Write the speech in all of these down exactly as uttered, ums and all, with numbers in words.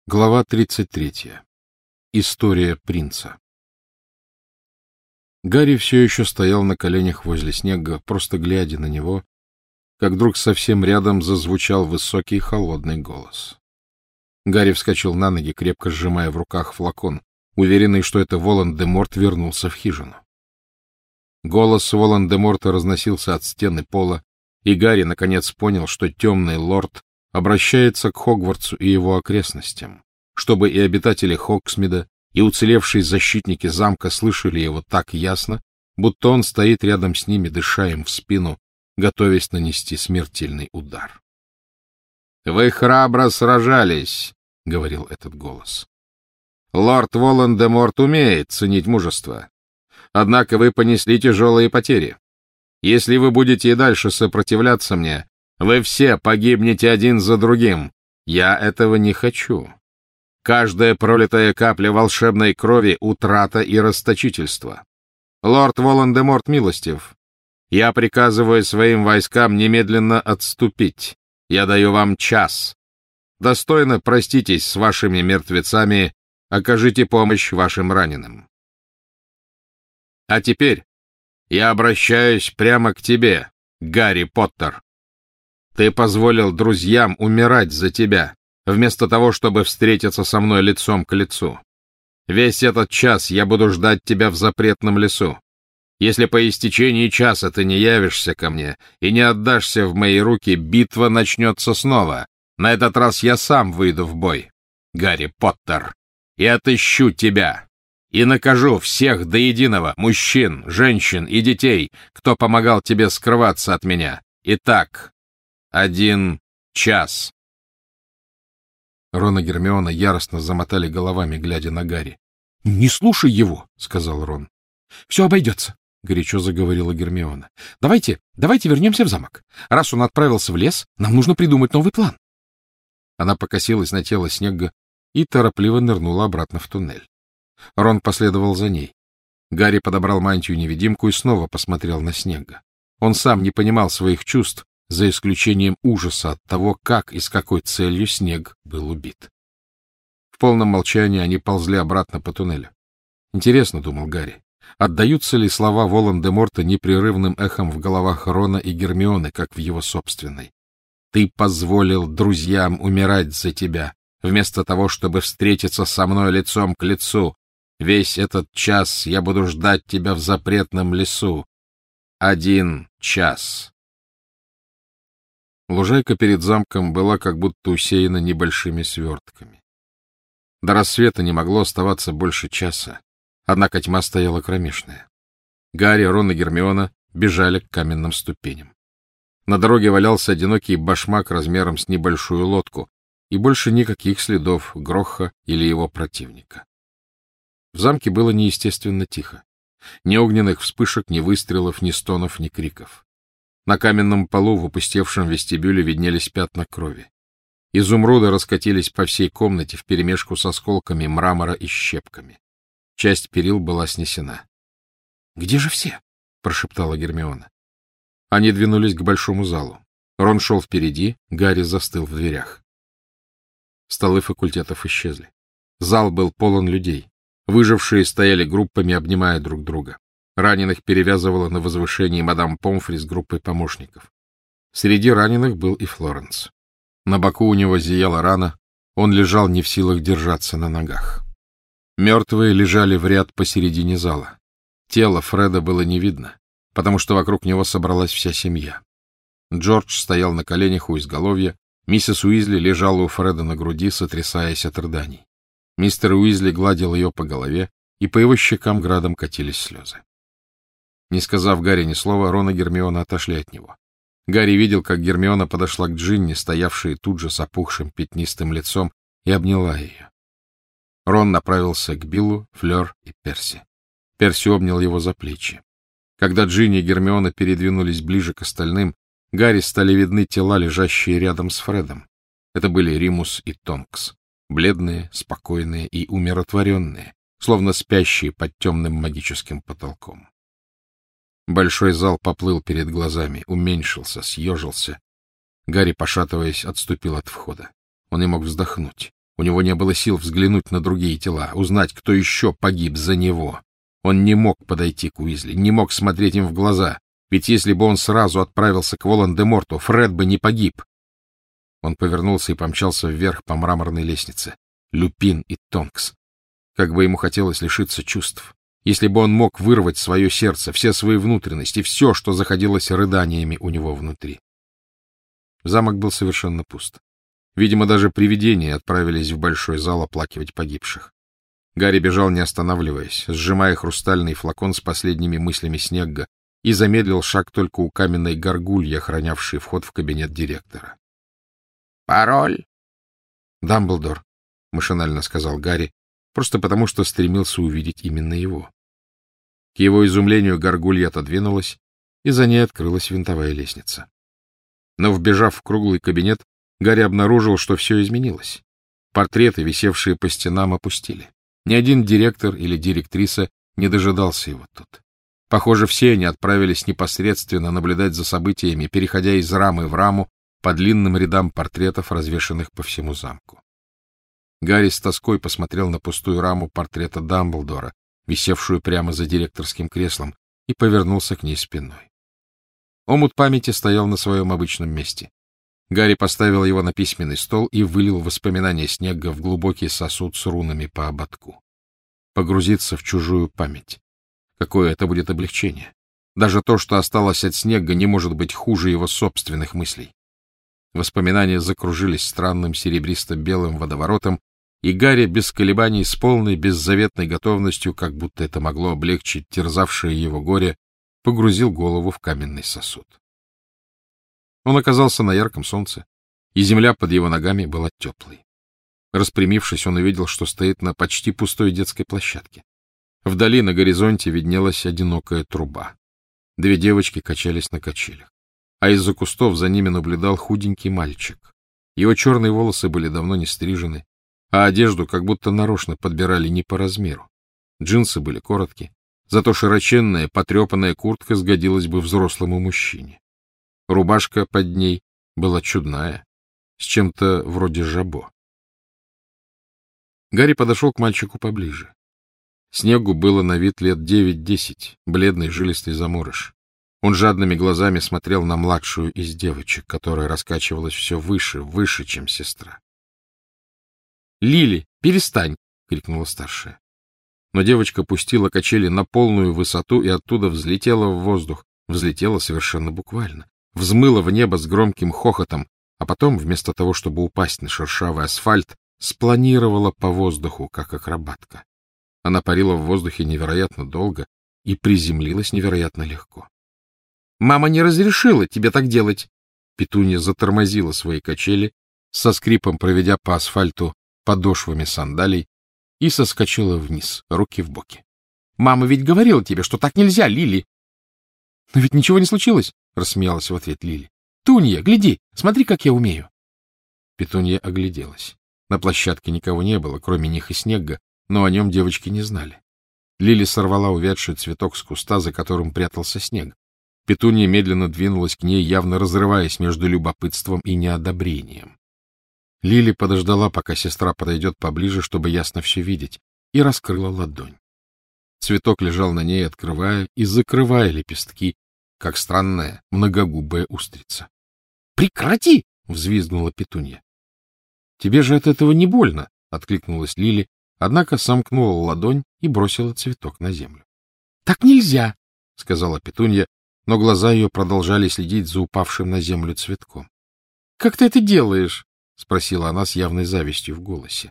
Глава тридцать третья. История принца. Гарри все еще стоял на коленях возле Снегга, просто глядя на него, как вдруг совсем рядом зазвучал высокий холодный голос. Гарри вскочил на ноги, крепко сжимая в руках флакон, уверенный, что это Волан-де-Морт вернулся в хижину. Голос Волан-де-Морта разносился от стены пола, и Гарри наконец понял, что темный лорд обращается к Хогвартсу и его окрестностям, чтобы и обитатели Хогсмида, и уцелевшие защитники замка слышали его так ясно, будто он стоит рядом с ними, дыша им в спину, готовясь нанести смертельный удар. — Вы храбро сражались, — говорил этот голос. — Лорд Волан-де-Морт умеет ценить мужество. Однако вы понесли тяжелые потери. Если вы будете и дальше сопротивляться мне, вы все погибнете один за другим. Я этого не хочу. Каждая пролитая капля волшебной крови — утрата и расточительство. Лорд Волан-де-Морт милостив. Я приказываю своим войскам немедленно отступить. Я даю вам час. Достойно проститесь с вашими мертвецами, окажите помощь вашим раненым. А теперь я обращаюсь прямо к тебе, Гарри Поттер. Ты позволил друзьям умирать за тебя, вместо того, чтобы встретиться со мной лицом к лицу. Весь этот час я буду ждать тебя в запретном лесу. Если по истечении часа ты не явишься ко мне и не отдашься в мои руки, битва начнется снова. На этот раз я сам выйду в бой, Гарри Поттер, и отыщу тебя, и накажу всех до единого, мужчин, женщин и детей, кто помогал тебе скрываться от меня. Итак, один час. Рон и Гермиона яростно замотали головами, глядя на Гарри. — Не слушай его, — сказал Рон. — Все обойдется, — горячо заговорила Гермиона. — Давайте, давайте вернемся в замок. Раз он отправился в лес, нам нужно придумать новый план. Она покосилась на тело Снегга и торопливо нырнула обратно в туннель. Рон последовал за ней. Гарри подобрал мантию-невидимку и снова посмотрел на Снегга. Он сам не понимал своих чувств, за исключением ужаса от того, как и с какой целью Снегг был убит. В полном молчании они ползли обратно по туннелю. Интересно, — думал Гарри, — отдаются ли слова Волан-де-Морта непрерывным эхом в головах Рона и Гермионы, как в его собственной. «Ты позволил друзьям умирать за тебя, вместо того, чтобы встретиться со мной лицом к лицу. Весь этот час я буду ждать тебя в запретном лесу. Один час». Лужайка перед замком была как будто усеяна небольшими свертками. До рассвета не могло оставаться больше часа, однако тьма стояла кромешная. Гарри, Рон и Гермиона бежали к каменным ступеням. На дороге валялся одинокий башмак размером с небольшую лодку, и больше никаких следов Грохха или его противника. В замке было неестественно тихо. Ни огненных вспышек, ни выстрелов, ни стонов, ни криков. На каменном полу в опустевшем вестибюле виднелись пятна крови. Изумруды раскатились по всей комнате вперемешку с осколками мрамора и щепками. Часть перил была снесена. — Где же все? — прошептала Гермиона. Они двинулись к большому залу. Рон шел впереди, Гарри застыл в дверях. Столы факультетов исчезли. Зал был полон людей. Выжившие стояли группами, обнимая друг друга. Раненых перевязывала на возвышении мадам Помфри с группой помощников. Среди раненых был и Флоренс. На боку у него зияла рана, он лежал не в силах держаться на ногах. Мертвые лежали в ряд посередине зала. Тело Фреда было не видно, потому что вокруг него собралась вся семья. Джордж стоял на коленях у изголовья, миссис Уизли лежала у Фреда на груди, сотрясаясь от рыданий. Мистер Уизли гладил ее по голове, и по его щекам градом катились слезы. Не сказав Гарри ни слова, Рон и Гермиона отошли от него. Гарри видел, как Гермиона подошла к Джинни, стоявшей тут же с опухшим пятнистым лицом, и обняла ее. Рон направился к Биллу, Флёр и Перси. Перси обнял его за плечи. Когда Джинни и Гермиона передвинулись ближе к остальным, Гарри стали видны тела, лежащие рядом с Фредом. Это были Римус и Тонкс, бледные, спокойные и умиротворенные, словно спящие под темным магическим потолком. Большой зал поплыл перед глазами, уменьшился, съежился. Гарри, пошатываясь, отступил от входа. Он не мог вздохнуть. У него не было сил взглянуть на другие тела, узнать, кто еще погиб за него. Он не мог подойти к Уизли, не мог смотреть им в глаза, ведь если бы он сразу отправился к Волан-де-Морту, Фред бы не погиб. Он повернулся и помчался вверх по мраморной лестнице. Люпин и Тонкс. Как бы ему хотелось лишиться чувств. Если бы он мог вырвать свое сердце, все свои внутренности, все, что заходилось рыданиями у него внутри. Замок был совершенно пуст. Видимо, даже привидения отправились в большой зал оплакивать погибших. Гарри бежал, не останавливаясь, сжимая хрустальный флакон с последними мыслями Снегга, и замедлил шаг только у каменной горгульи, охранявшей вход в кабинет директора. «Пароль?» «Дамблдор», — машинально сказал Гарри, просто потому, что стремился увидеть именно его. К его изумлению горгулья отодвинулась, и за ней открылась винтовая лестница. Но, вбежав в круглый кабинет, Гарри обнаружил, что все изменилось. Портреты, висевшие по стенам, опустили. Ни один директор или директриса не дожидался его тут. Похоже, все они отправились непосредственно наблюдать за событиями, переходя из рамы в раму по длинным рядам портретов, развешанных по всему замку. Гарри с тоской посмотрел на пустую раму портрета Дамблдора, висевшую прямо за директорским креслом, и повернулся к ней спиной. Омут памяти стоял на своем обычном месте. Гарри поставил его на письменный стол и вылил воспоминания Снегга в глубокий сосуд с рунами по ободку. Погрузиться в чужую память. Какое это будет облегчение. Даже то, что осталось от Снегга, не может быть хуже его собственных мыслей. Воспоминания закружились странным серебристо-белым водоворотом, и Гарри без колебаний, с полной беззаветной готовностью, как будто это могло облегчить терзавшее его горе, погрузил голову в каменный сосуд. Он оказался на ярком солнце, и земля под его ногами была теплой. Распрямившись, он увидел, что стоит на почти пустой детской площадке. Вдали на горизонте виднелась одинокая труба. Две девочки качались на качелях, а из-за кустов за ними наблюдал худенький мальчик. Его черные волосы были давно не стрижены, а одежду как будто нарочно подбирали не по размеру. Джинсы были короткие, зато широченная потрепанная куртка сгодилась бы взрослому мужчине. Рубашка под ней была чудная, с чем-то вроде жабо. Гарри подошел к мальчику поближе. Снеггу было на вид лет девять-десять, бледный жилистый заморыш. Он жадными глазами смотрел на младшую из девочек, которая раскачивалась все выше, выше, чем сестра. — Лили, перестань! — крикнула старшая. Но девочка пустила качели на полную высоту и оттуда взлетела в воздух, взлетела совершенно буквально, взмыла в небо с громким хохотом, а потом, вместо того, чтобы упасть на шершавый асфальт, спланировала по воздуху, как акробатка. Она парила в воздухе невероятно долго и приземлилась невероятно легко. — Мама не разрешила тебе так делать! Петунья затормозила свои качели, со скрипом проведя по асфальту подошвами сандалий, и соскочила вниз, руки в боки. — Мама ведь говорила тебе, что так нельзя, Лили! — Но ведь ничего не случилось, — рассмеялась в ответ Лили. — Тунья, гляди, смотри, как я умею. Петунья огляделась. На площадке никого не было, кроме них и Снегга, но о нем девочки не знали. Лили сорвала увядший цветок с куста, за которым прятался Снег. Петунья медленно двинулась к ней, явно разрываясь между любопытством и неодобрением. Лили подождала, пока сестра подойдет поближе, чтобы ясно все видеть, и раскрыла ладонь. Цветок лежал на ней, открывая и закрывая лепестки, как странная многогубая устрица. — Прекрати! — взвизгнула Петунья. — Тебе же от этого не больно! — откликнулась Лили, однако сомкнула ладонь и бросила цветок на землю. — Так нельзя! — сказала Петунья, но глаза ее продолжали следить за упавшим на землю цветком. — Как ты это делаешь? — спросила она с явной завистью в голосе.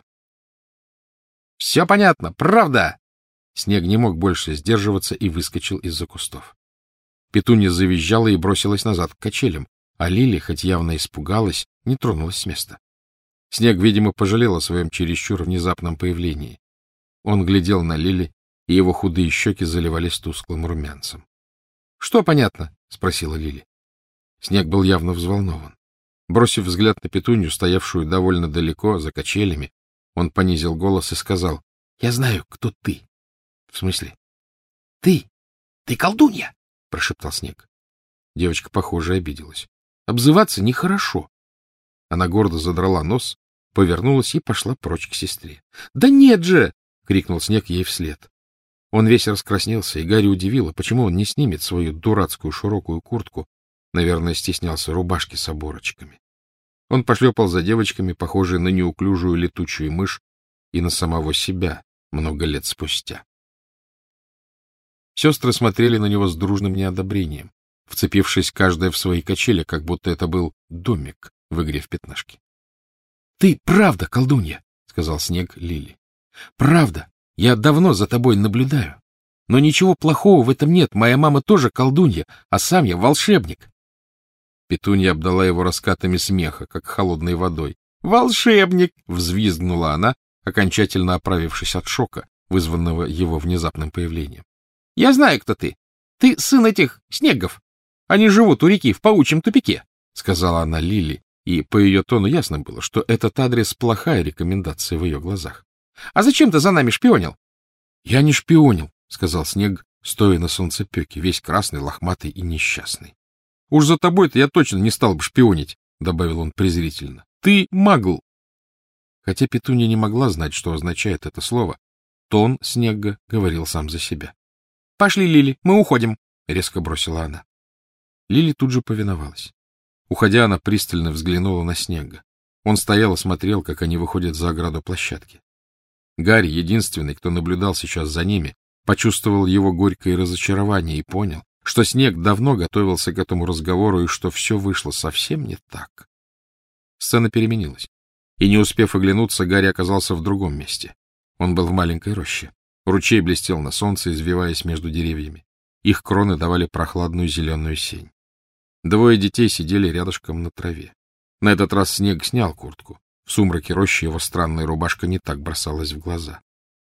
— Все понятно, правда! Снег не мог больше сдерживаться и выскочил из-за кустов. Петунья завизжала и бросилась назад к качелям, а Лили, хоть явно испугалась, не тронулась с места. Снег, видимо, пожалел о своем чересчур внезапном появлении. Он глядел на Лили, и его худые щеки заливались тусклым румянцем. — Что понятно? — спросила Лили. Снег был явно взволнован. Бросив взгляд на Петунью, стоявшую довольно далеко, за качелями, он понизил голос и сказал: — Я знаю, кто ты. — В смысле? — Ты. Ты колдунья, — прошептал Снег. Девочка, похоже, обиделась. — Обзываться нехорошо. Она гордо задрала нос, повернулась и пошла прочь к сестре. — Да нет же! — крикнул Снег ей вслед. Он весь раскраснелся, и Гарри удивило, почему он не снимет свою дурацкую широкую куртку. Наверное, стеснялся рубашки с оборочками. Он пошлепал за девочками, похожей на неуклюжую летучую мышь, и на самого себя много лет спустя. Сестры смотрели на него с дружным неодобрением, вцепившись каждая в свои качели, как будто это был домик в игре в пятнашки. — Ты правда колдунья, — сказал Снег Лили. — Правда. Я давно за тобой наблюдаю. Но ничего плохого в этом нет. Моя мама тоже колдунья, а сам я волшебник. Петунья обдала его раскатами смеха, как холодной водой. «Волшебник!» — взвизгнула она, окончательно оправившись от шока, вызванного его внезапным появлением. «Я знаю, кто ты. Ты сын этих снегов. Они живут у реки в паучьем тупике», — сказала она Лили, и по ее тону ясно было, что этот адрес — плохая рекомендация в ее глазах. «А зачем ты за нами шпионил?» «Я не шпионил», — сказал Снег, стоя на солнцепеке, весь красный, лохматый и несчастный. — Уж за тобой-то я точно не стал бы шпионить, — добавил он презрительно. — Ты магл. Хотя Петунья не могла знать, что означает это слово, тон Снегга говорил сам за себя. — Пошли, Лили, мы уходим, — резко бросила она. Лили тут же повиновалась. Уходя, она пристально взглянула на Снегга. Он стоял и смотрел, как они выходят за ограду площадки. Гарри, единственный, кто наблюдал сейчас за ними, почувствовал его горькое разочарование и понял, что Снег давно готовился к этому разговору и что все вышло совсем не так. Сцена переменилась, и, не успев оглянуться, Гарри оказался в другом месте. Он был в маленькой роще. Ручей блестел на солнце, извиваясь между деревьями. Их кроны давали прохладную зеленую сень. Двое детей сидели рядышком на траве. На этот раз Снег снял куртку. В сумраке рощи его странная рубашка не так бросалась в глаза.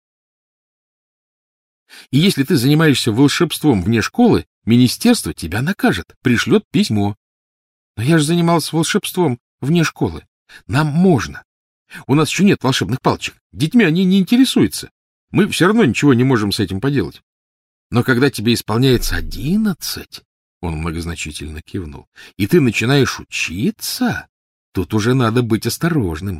— И если ты занимаешься волшебством вне школы, министерство тебя накажет, пришлет письмо. — Но я же занимался волшебством вне школы. Нам можно. У нас еще нет волшебных палочек. Детьми они не интересуются. Мы все равно ничего не можем с этим поделать. Но когда тебе исполняется одиннадцать, — он многозначительно кивнул, — и ты начинаешь учиться, тут уже надо быть осторожным.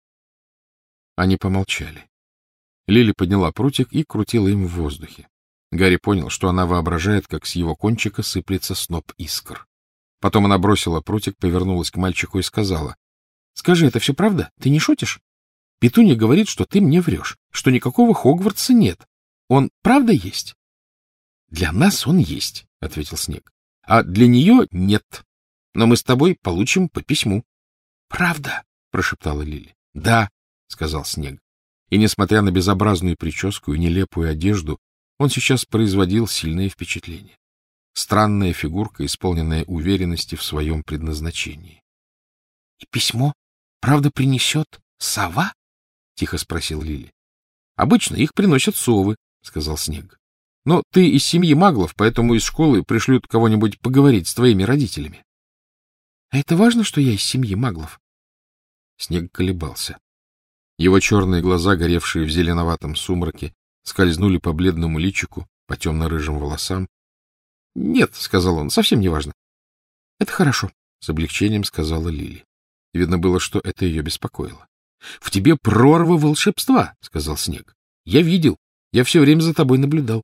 Они помолчали. Лили подняла прутик и крутила им в воздухе. Гарри понял, что она воображает, как с его кончика сыплется сноп искр. Потом она бросила прутик, повернулась к мальчику и сказала: — Скажи, это все правда? Ты не шутишь? Петунья говорит, что ты мне врешь, что никакого Хогвартса нет. Он правда есть? — Для нас он есть, — ответил Снег. — А для нее нет. Но мы с тобой получим по письму. — Правда? — прошептала Лили. — Да, — сказал Снег. И, несмотря на безобразную прическу и нелепую одежду, он сейчас производил сильное впечатление. Странная фигурка, исполненная уверенности в своем предназначении. — И письмо, правда, принесет сова? — тихо спросил Лили. — Обычно их приносят совы, — сказал Снег. — Но ты из семьи маглов, поэтому из школы пришлют кого-нибудь поговорить с твоими родителями. — А это важно, что я из семьи маглов? Снег колебался. Его черные глаза, горевшие в зеленоватом сумраке, скользнули по бледному личику, по темно-рыжим волосам. — Нет, — сказал он, — совсем не важно. — Это хорошо, — с облегчением сказала Лили. Видно было, что это ее беспокоило. — В тебе прорва волшебства, — сказал Снег. — Я видел, я все время за тобой наблюдал.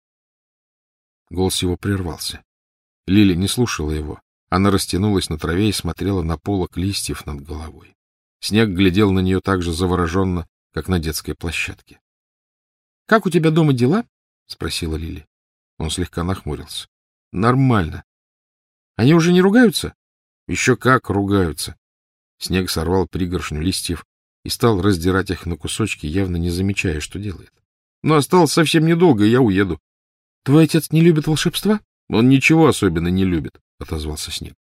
Голос его прервался. Лили не слушала его. Она растянулась на траве и смотрела на полог листьев над головой. Снег глядел на нее так же завороженно, как на детской площадке. — Как у тебя дома дела? — спросила Лили. Он слегка нахмурился. — Нормально. — Они уже не ругаются? — Еще как ругаются. Снег сорвал пригоршню листьев и стал раздирать их на кусочки, явно не замечая, что делает. — Но осталось совсем недолго, и я уеду. — Твой отец не любит волшебства? — Он ничего особенно не любит, — отозвался Снег.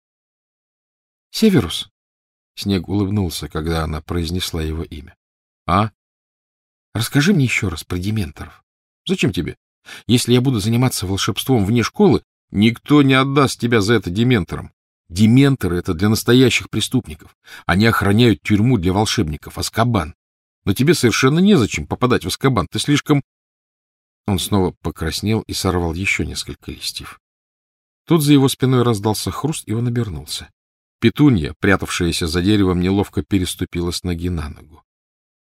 — Северус. Снег улыбнулся, когда она произнесла его имя. — А? — Расскажи мне еще раз про дементоров. — Зачем тебе? Если я буду заниматься волшебством вне школы, никто не отдаст тебя за это дементорам. Дементоры — это для настоящих преступников. Они охраняют тюрьму для волшебников, Азкабан. Но тебе совершенно незачем попадать в Азкабан. Ты слишком... Он снова покраснел и сорвал еще несколько листьев. Тут за его спиной раздался хруст, и он обернулся. Петунья, прятавшаяся за деревом, неловко переступила с ноги на ногу.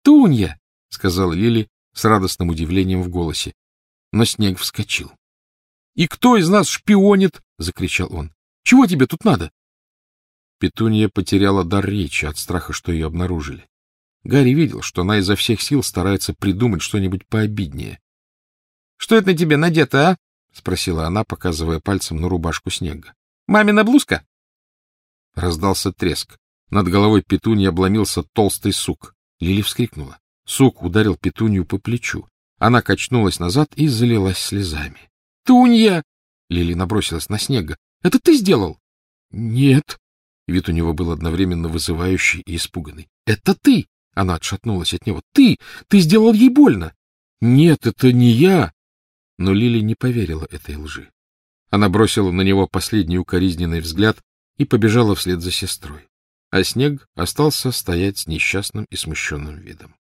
— Тунья! — сказала Лили с радостным удивлением в голосе. Но Снег вскочил. — И кто из нас шпионит? — закричал он. — Чего тебе тут надо? Петунья потеряла дар речи от страха, что ее обнаружили. Гарри видел, что она изо всех сил старается придумать что-нибудь пообиднее. — Что это на тебе надето, а? — спросила она, показывая пальцем на рубашку Снега. — Мамина блузка? Раздался треск. Над головой Петуньи обломился толстый сук. Лили вскрикнула. Сук ударил Петунью по плечу. Она качнулась назад и залилась слезами. — Тунья! — Лили набросилась на Снега. — Это ты сделал? — Нет. Вид у него был одновременно вызывающий и испуганный. — Это ты! — она отшатнулась от него. — Ты! Ты сделал ей больно! — Нет, это не я! Но Лили не поверила этой лжи. Она бросила на него последний укоризненный взгляд и побежала вслед за сестрой. А Снег остался стоять с несчастным и смущенным видом.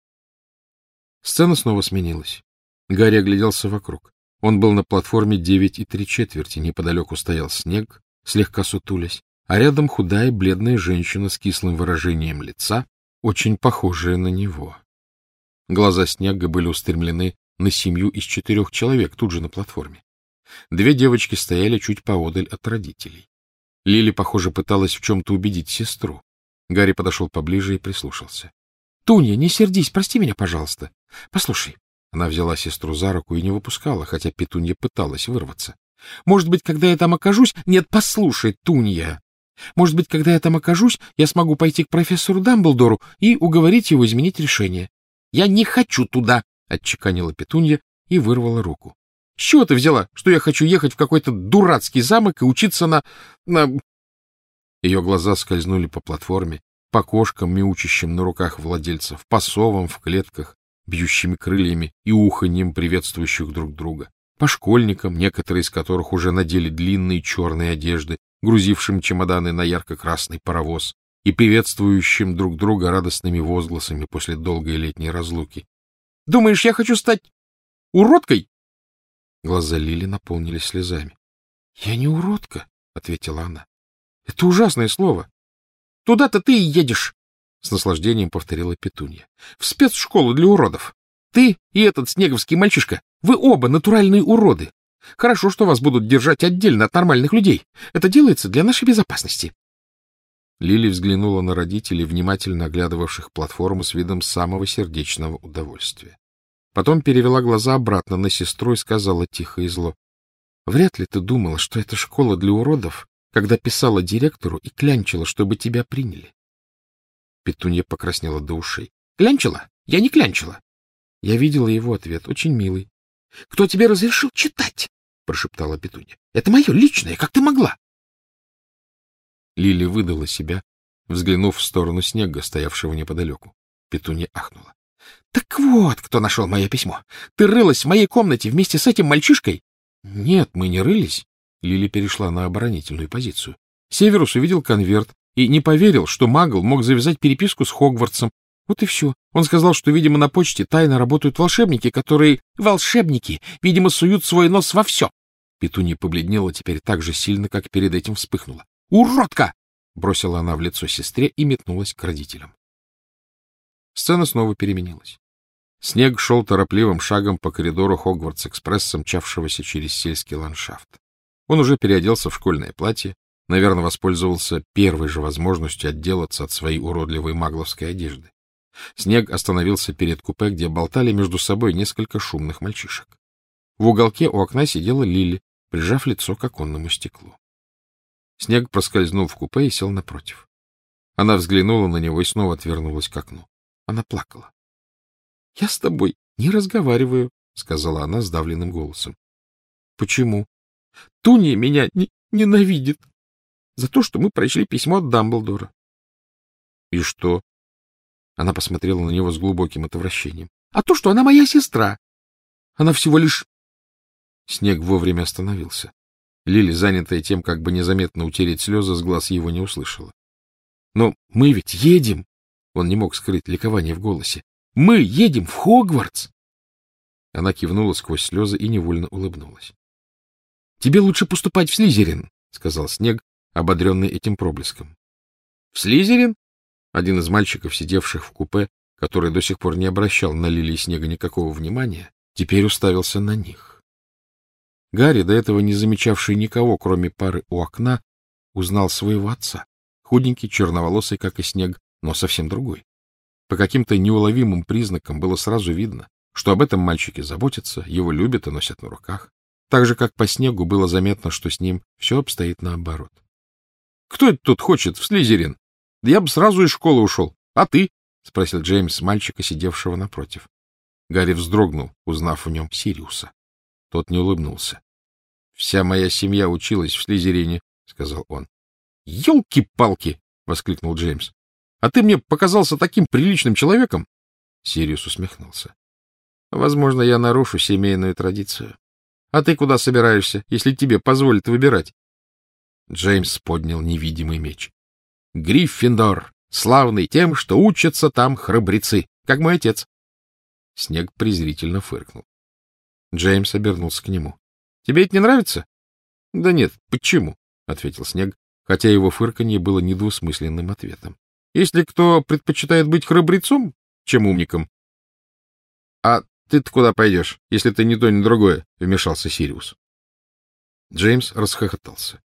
Сцена снова сменилась. Гарри огляделся вокруг. Он был на платформе девять и три четверти. Неподалеку стоял Снег, слегка сутулясь, а рядом худая бледная женщина с кислым выражением лица, очень похожая на него. Глаза Снега были устремлены на семью из четырех человек тут же на платформе. Две девочки стояли чуть поодаль от родителей. Лили, похоже, пыталась в чем-то убедить сестру. Гарри подошел поближе и прислушался. — Тунья, не сердись, прости меня, пожалуйста. Послушай. Она взяла сестру за руку и не выпускала, хотя Петунья пыталась вырваться. — Может быть, когда я там окажусь... Нет, послушай, Тунья. Может быть, когда я там окажусь, я смогу пойти к профессору Дамблдору и уговорить его изменить решение. — Я не хочу туда! — отчеканила Петунья и вырвала руку. — С чего ты взяла, что я хочу ехать в какой-то дурацкий замок и учиться на... на... Ее глаза скользнули по платформе, по кошкам, мяучащим на руках владельцев, по совам в клетках, бьющими крыльями и уханьем приветствующих друг друга, по школьникам, некоторые из которых уже надели длинные черные одежды, грузившим чемоданы на ярко-красный паровоз и приветствующим друг друга радостными возгласами после долгой летней разлуки. — Думаешь, я хочу стать уродкой? Глаза Лили наполнились слезами. — Я не уродка, — ответила она. — Это ужасное слово. — Туда-то ты и едешь, — с наслаждением повторила Петунья. — В спецшколу для уродов. Ты и этот снеговский мальчишка, вы оба натуральные уроды. Хорошо, что вас будут держать отдельно от нормальных людей. Это делается для нашей безопасности. Лили взглянула на родителей, внимательно оглядывавших платформу с видом самого сердечного удовольствия. Потом перевела глаза обратно на сестру и сказала тихо и зло. — Вряд ли ты думала, что это школа для уродов, когда писала директору и клянчила, чтобы тебя приняли. Петунья покраснела до ушей. — Клянчила? Я не клянчила. Я видела его ответ, очень милый. — Кто тебе разрешил читать? — прошептала Петунья. — Это мое личное, как ты могла? Лили выдала себя, взглянув в сторону Снега, стоявшего неподалеку. Петунья ахнула. — Так вот, кто нашел мое письмо. Ты рылась в моей комнате вместе с этим мальчишкой? — Нет, мы не рылись. Лили перешла на оборонительную позицию. Северус увидел конверт и не поверил, что Магл мог завязать переписку с Хогвартсом. Вот и все. Он сказал, что, видимо, на почте тайно работают волшебники, которые... Волшебники, видимо, суют свой нос во все. Петунья побледнела теперь так же сильно, как перед этим вспыхнула. «Уродка!» — бросила она в лицо сестре и метнулась к родителям. Сцена снова переменилась. Снег шел торопливым шагом по коридору Хогвартс-экспресса, мчавшегося через сельский ландшафт. Он уже переоделся в школьное платье, наверное, воспользовался первой же возможностью отделаться от своей уродливой магловской одежды. Снег остановился перед купе, где болтали между собой несколько шумных мальчишек. В уголке у окна сидела Лили, прижав лицо к оконному стеклу. Снег проскользнул в купе и сел напротив. Она взглянула на него и снова отвернулась к окну. Она плакала. — Я с тобой не разговариваю, — сказала она сдавленным голосом. — Почему? — Тунья меня не ненавидит за то, что мы прочли письмо от Дамблдора. — И что? Она посмотрела на него с глубоким отвращением. — А то, что она моя сестра. Она всего лишь... Снег вовремя остановился. Лили, занятая тем, как бы незаметно утереть слезы, с глаз его не услышала. — Но мы ведь едем! Он не мог скрыть ликование в голосе. — Мы едем в Хогвартс! Она кивнула сквозь слезы и невольно улыбнулась. — Тебе лучше поступать в Слизерин, — сказал Снег, ободренный этим проблеском. — В Слизерин? Один из мальчиков, сидевших в купе, который до сих пор не обращал на Лили и Снега никакого внимания, теперь уставился на них. Гарри, до этого не замечавший никого, кроме пары у окна, узнал своего отца. Худенький, черноволосый, как и Снег, но совсем другой. По каким-то неуловимым признакам было сразу видно, что об этом мальчике заботятся, его любят и носят на руках. Так же, как по Снегу, было заметно, что с ним все обстоит наоборот. — Кто это тут хочет в Слизерин? Да я бы сразу из школы ушел. А ты? — спросил Джеймс мальчика, сидевшего напротив. Гарри вздрогнул, узнав в нем Сириуса. Тот не улыбнулся. — Вся моя семья училась в Слизерине, — сказал он. — Ёлки-палки! — воскликнул Джеймс. — А ты мне показался таким приличным человеком! Сириус усмехнулся. — Возможно, я нарушу семейную традицию. А ты куда собираешься, если тебе позволят выбирать? Джеймс поднял невидимый меч. — Гриффиндор, славный тем, что учатся там храбрецы, как мой отец. Снег презрительно фыркнул. Джеймс обернулся к нему. — Тебе это не нравится? — Да нет, почему? — ответил Снег, хотя его фырканье было недвусмысленным ответом. — Если кто предпочитает быть храбрецом, чем умником. — А ты-то куда пойдешь, если ты ни то, ни другое? — вмешался Сириус. Джеймс расхохотался.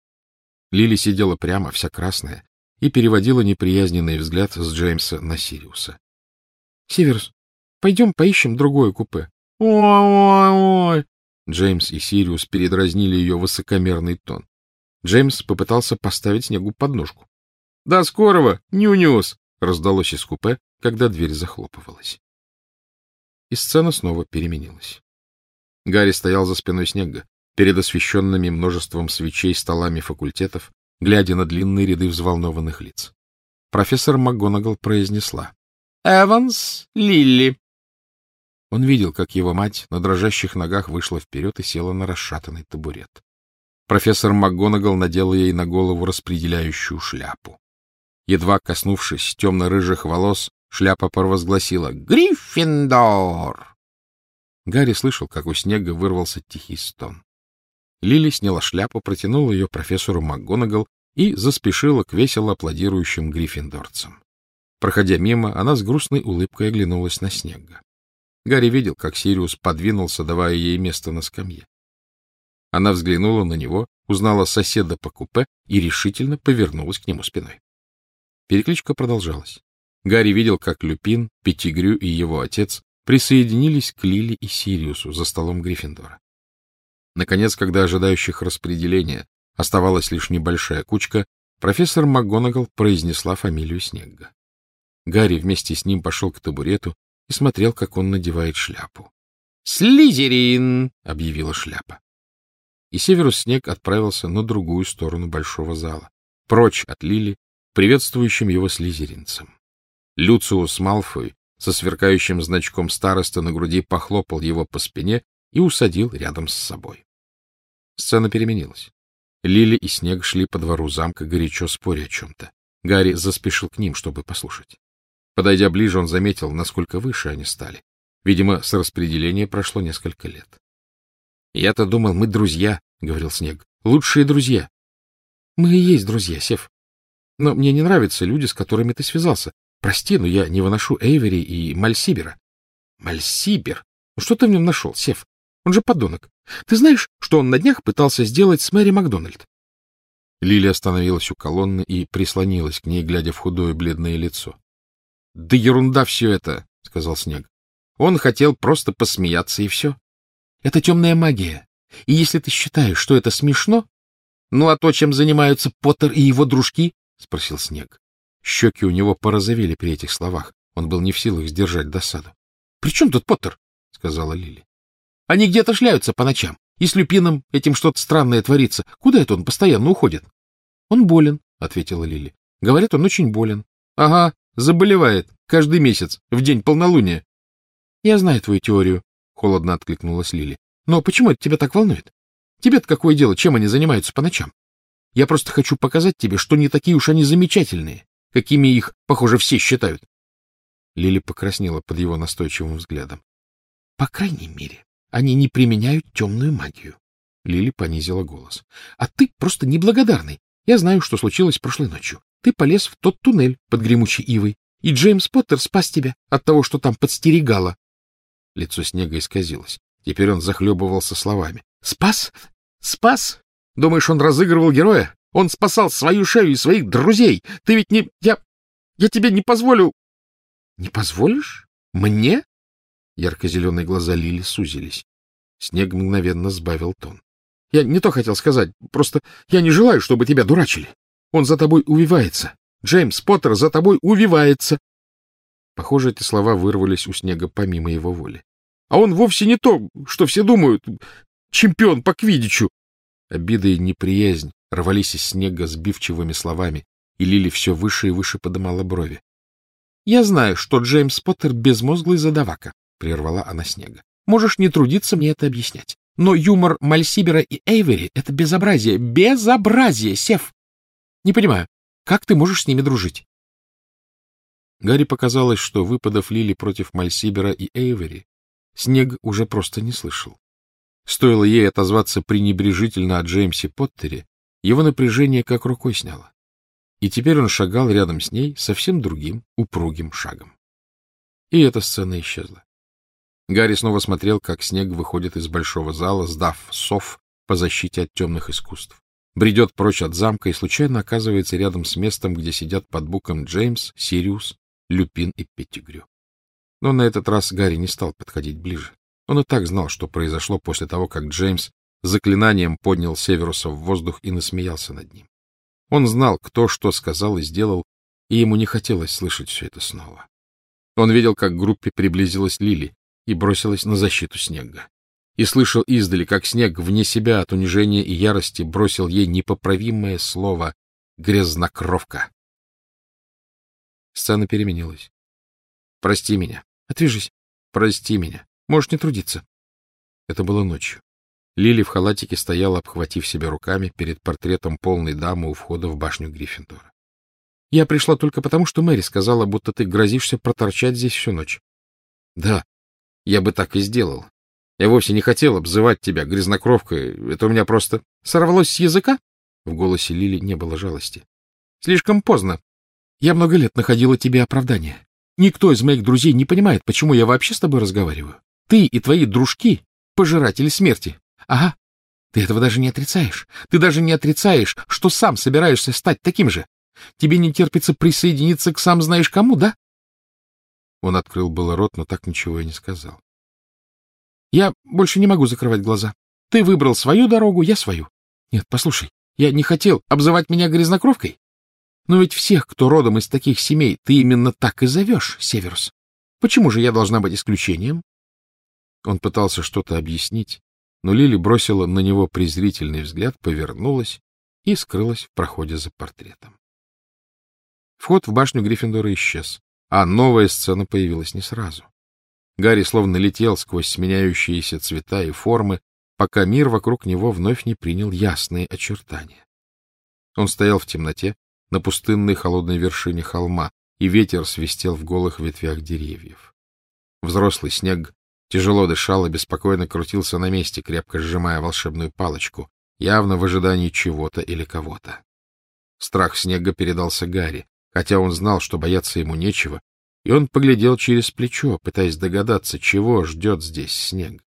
Лили сидела прямо, вся красная, и переводила неприязненный взгляд с Джеймса на Сириуса. — Северус, пойдем поищем другое купе. — Ой-ой-ой! Джеймс и Сириус передразнили ее высокомерный тон. Джеймс попытался поставить Снегу подножку. — До скорого, ню-нюс! — раздалось из купе, когда дверь захлопывалась. И сцена снова переменилась. Гарри стоял за спиной Снега, перед освещенными множеством свечей столами факультетов, глядя на длинные ряды взволнованных лиц. Профессор МакГонагал произнесла: «Эванс, Лилли». Он видел, как его мать на дрожащих ногах вышла вперед и села на расшатанный табурет. Профессор МакГонагал надела ей на голову распределяющую шляпу. Едва коснувшись темно-рыжих волос, шляпа провозгласила «Гриффиндор!». Гарри слышал, как у Снега вырвался тихий стон. Лили сняла шляпу, протянула ее профессору МакГонагал и заспешила к весело аплодирующим гриффиндорцам. Проходя мимо, она с грустной улыбкой оглянулась на Снега. Гарри видел, как Сириус подвинулся, давая ей место на скамье. Она взглянула на него, узнала соседа по купе и решительно повернулась к нему спиной. Перекличка продолжалась. Гарри видел, как Люпин, Петтигрю и его отец присоединились к Лили и Сириусу за столом Гриффиндора. Наконец, когда ожидающих распределения оставалась лишь небольшая кучка, профессор МакГонагал произнесла фамилию Снегга. Гарри вместе с ним пошел к табурету и смотрел, как он надевает шляпу. «Слизерин!» — объявила шляпа. И Северус Снег отправился на другую сторону большого зала, прочь от Лили, приветствующим его слизеринцам. Люциус Малфой со сверкающим значком староста на груди похлопал его по спине и усадил рядом с собой. Сцена переменилась. Лили и Снег шли по двору замка, горячо споря о чем-то. Гарри заспешил к ним, чтобы послушать. Подойдя ближе, он заметил, насколько выше они стали. Видимо, с распределения прошло несколько лет. — Я-то думал, мы друзья, — говорил Снег. — Лучшие друзья. — Мы и есть друзья, Сев. Но мне не нравятся люди, с которыми ты связался. Прости, но я не выношу Эйвери и Мальсибера. — Мальсибер? Ну что ты в нем нашел, Сев? Он же подонок. Ты знаешь, что он на днях пытался сделать с Мэри Макдональд? Лили остановилась у колонны и прислонилась к ней, глядя в худое бледное лицо. — Да ерунда все это, — сказал Снег. Он хотел просто посмеяться, и все. Это темная магия. И если ты считаешь, что это смешно... — Ну, а то, чем занимаются Поттер и его дружки? — спросил Снег. Щеки у него порозовели при этих словах. Он был не в силах сдержать досаду. — При чем тут Поттер? — сказала Лили. — Они где-то шляются по ночам. И с Люпином этим что-то странное творится. Куда это он постоянно уходит? — Он болен, — ответила Лили. — Говорят, он очень болен. — Ага, заболевает. Каждый месяц, в день полнолуния. — Я знаю твою теорию, — холодно откликнулась Лили. — Но почему это тебя так волнует? Тебе-то какое дело, чем они занимаются по ночам? Я просто хочу показать тебе, что не такие уж они замечательные, какими их, похоже, все считают. Лили покраснела под его настойчивым взглядом. — По крайней мере, они не применяют темную магию. Лили понизила голос. — А ты просто неблагодарный. Я знаю, что случилось прошлой ночью. Ты полез в тот туннель под гремучей ивой И Джеймс Поттер спас тебя от того, что там подстерегало. Лицо Снега исказилось. Теперь он захлебывался словами. — Спас? Спас? Думаешь, он разыгрывал героя? Он спасал свою шею и своих друзей. Ты ведь не... Я... Я тебе не позволю... — Не позволишь? Мне? Ярко-зеленые глаза Лили сузились. Снег мгновенно сбавил тон. — Я не то хотел сказать. Просто я не желаю, чтобы тебя дурачили. Он за тобой увивается. Джеймс Поттер за тобой увивается. Похоже, эти слова вырвались у Снега помимо его воли. — А он вовсе не то, что все думают. Чемпион по квиддичу. Обида и неприязнь рвались из Снега сбивчивыми словами, и Лили все выше и выше подымала брови. — Я знаю, что Джеймс Поттер безмозглый задавака, — прервала она Снега. — Можешь не трудиться мне это объяснять. Но юмор Мальсибера и Эйвери — это безобразие. Безобразие, Сев! Не понимаю, как ты можешь с ними дружить? Гарри показалось, что выпадов Лили против Мальсибера и Эйвери Снег уже просто не слышал. Стоило ей отозваться пренебрежительно о Джеймсе Поттере, его напряжение как рукой сняло. И теперь он шагал рядом с ней совсем другим, упругим шагом. И эта сцена исчезла. Гарри снова смотрел, как Снег выходит из большого зала, сдав сов по защите от темных искусств, бредет прочь от замка и случайно оказывается рядом с местом, где сидят под буком Джеймс, Сириус, Люпин и Петтигрю. Но на этот раз Гарри не стал подходить ближе. Он и так знал, что произошло после того, как Джеймс заклинанием поднял Северуса в воздух и насмеялся над ним. Он знал, кто что сказал и сделал, и ему не хотелось слышать все это снова. Он видел, как к группе приблизилась Лили и бросилась на защиту Снега. И слышал издали, как Снег вне себя от унижения и ярости бросил ей непоправимое слово «грязнокровка». Сцена переменилась. «Прости меня. Отвяжись. Прости меня. Можешь не трудиться». Это было ночью. Лили в халатике стояла, обхватив себя руками, перед портретом полной дамы у входа в башню Гриффиндора. — Я пришла только потому, что Мэри сказала, будто ты грозишься проторчать здесь всю ночь. — Да, я бы так и сделал. Я вовсе не хотел обзывать тебя грязнокровкой. Это у меня просто... Сорвалось с языка? В голосе Лили не было жалости. — Слишком поздно. Я много лет находила тебе оправдание. Никто из моих друзей не понимает, почему я вообще с тобой разговариваю. Ты и твои дружки — пожиратели смерти. Ага, ты этого даже не отрицаешь. Ты даже не отрицаешь, что сам собираешься стать таким же. Тебе не терпится присоединиться к сам знаешь кому, да? Он открыл было рот, но так ничего и не сказал. Я больше не могу закрывать глаза. Ты выбрал свою дорогу, я свою. Нет, послушай, я не хотел обзывать меня грязнокровкой. Но ведь всех, кто родом из таких семей, ты именно так и зовешь, Северус. Почему же я должна быть исключением? Он пытался что-то объяснить, но Лили бросила на него презрительный взгляд, повернулась и скрылась в проходе за портретом. Вход в башню Гриффиндора исчез, а новая сцена появилась не сразу. Гарри словно летел сквозь сменяющиеся цвета и формы, пока мир вокруг него вновь не принял ясные очертания. Он стоял в темноте на пустынной холодной вершине холма, и ветер свистел в голых ветвях деревьев. Взрослый Снег тяжело дышал и беспокойно крутился на месте, крепко сжимая волшебную палочку, явно в ожидании чего-то или кого-то. Страх Снега передался Гарри, хотя он знал, что бояться ему нечего, и он поглядел через плечо, пытаясь догадаться, чего ждет здесь Снег.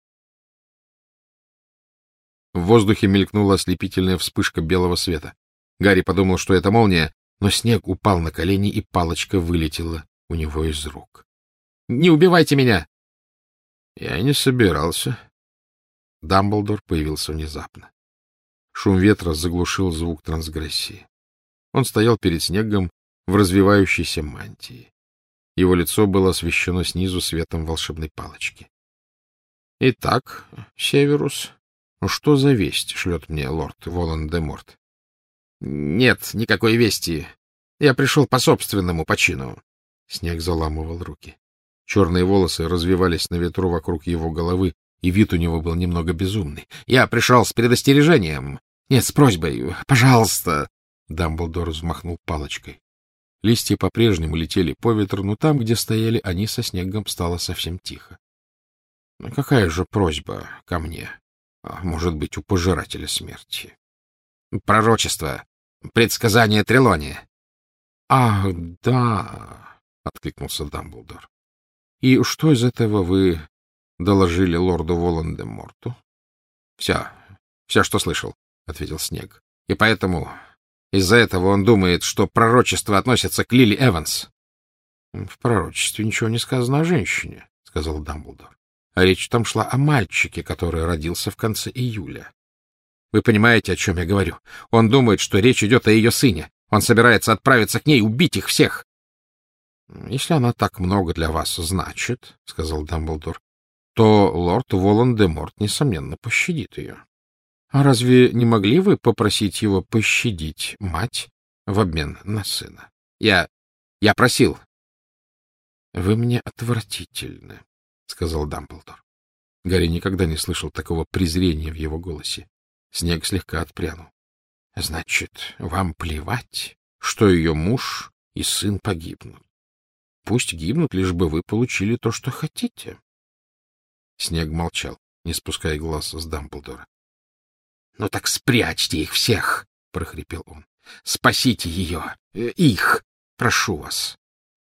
В воздухе мелькнула ослепительная вспышка белого света. Гарри подумал, что это молния, но Снег упал на колени, и палочка вылетела у него из рук. — Не убивайте меня! — Я не собирался. Дамблдор появился внезапно. Шум ветра заглушил звук трансгрессии. Он стоял перед Снегом в развивающейся мантии. Его лицо было освещено снизу светом волшебной палочки. — Итак, Северус, что за весть шлет мне лорд Волан-де-Морт? — Нет никакой вести. Я пришел по собственному почину. Снег заламывал руки. Черные волосы развивались на ветру вокруг его головы, и вид у него был немного безумный. — Я пришел с предостережением. Нет, с просьбой. Пожалуйста. Дамблдор взмахнул палочкой. Листья по-прежнему летели по ветру, но там, где стояли они со Снегом, стало совсем тихо. — Какая же просьба ко мне? Может быть, у пожирателя смерти? — Пророчество. Предсказание Трелони. — Ах, да. — откликнулся Дамблдор. — И что из этого вы доложили лорду Волан-де-Морту? — Все, все, что слышал, — ответил Снег. — И поэтому из-за этого он думает, что пророчество относится к Лили Эванс. — В пророчестве ничего не сказано о женщине, — сказал Дамблдор. — А речь там шла о мальчике, который родился в конце июля. Вы понимаете, о чем я говорю? Он думает, что речь идет о ее сыне. Он собирается отправиться к ней, убить их всех. — Если она так много для вас значит, — сказал Дамблдор, — то лорд Волан-де-Морт, несомненно, пощадит ее. А разве не могли вы попросить его пощадить мать в обмен на сына? — Я... я просил. — Вы мне отвратительны, — сказал Дамблдор. Гарри никогда не слышал такого презрения в его голосе. Снег слегка отпрянул. — Значит, вам плевать, что ее муж и сын погибнут? Пусть гибнут, лишь бы вы получили то, что хотите. Снег молчал, не спуская глаз с Дамблдора. — Ну так спрячьте их всех, — прохрипел он. — Спасите ее, э, их, прошу вас.